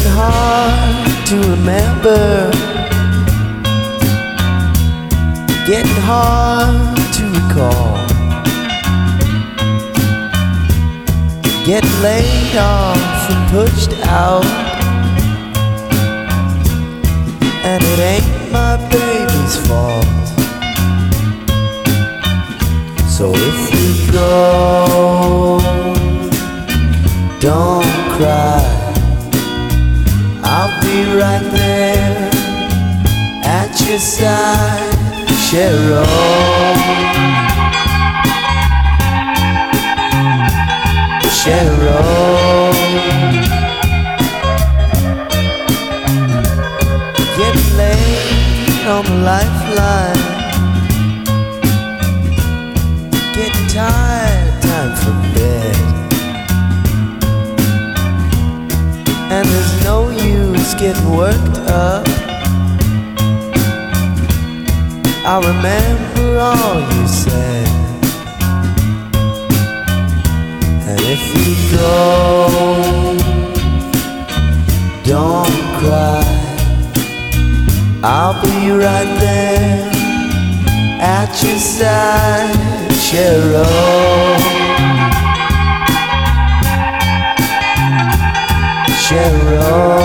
Getting hard to remember, getting hard to recall, getting laid off and pushed out, and it ain't my baby's fault. So if you go, don't cry, I'll be right there at your side, Cheryl. Cheryl. Getting laid on the lifeline, getting tired, time for bed, and there's no use getting worked up. I remember all you said, and if you go, don't cry, I'll be right there at your side, Cheryl. Cheryl.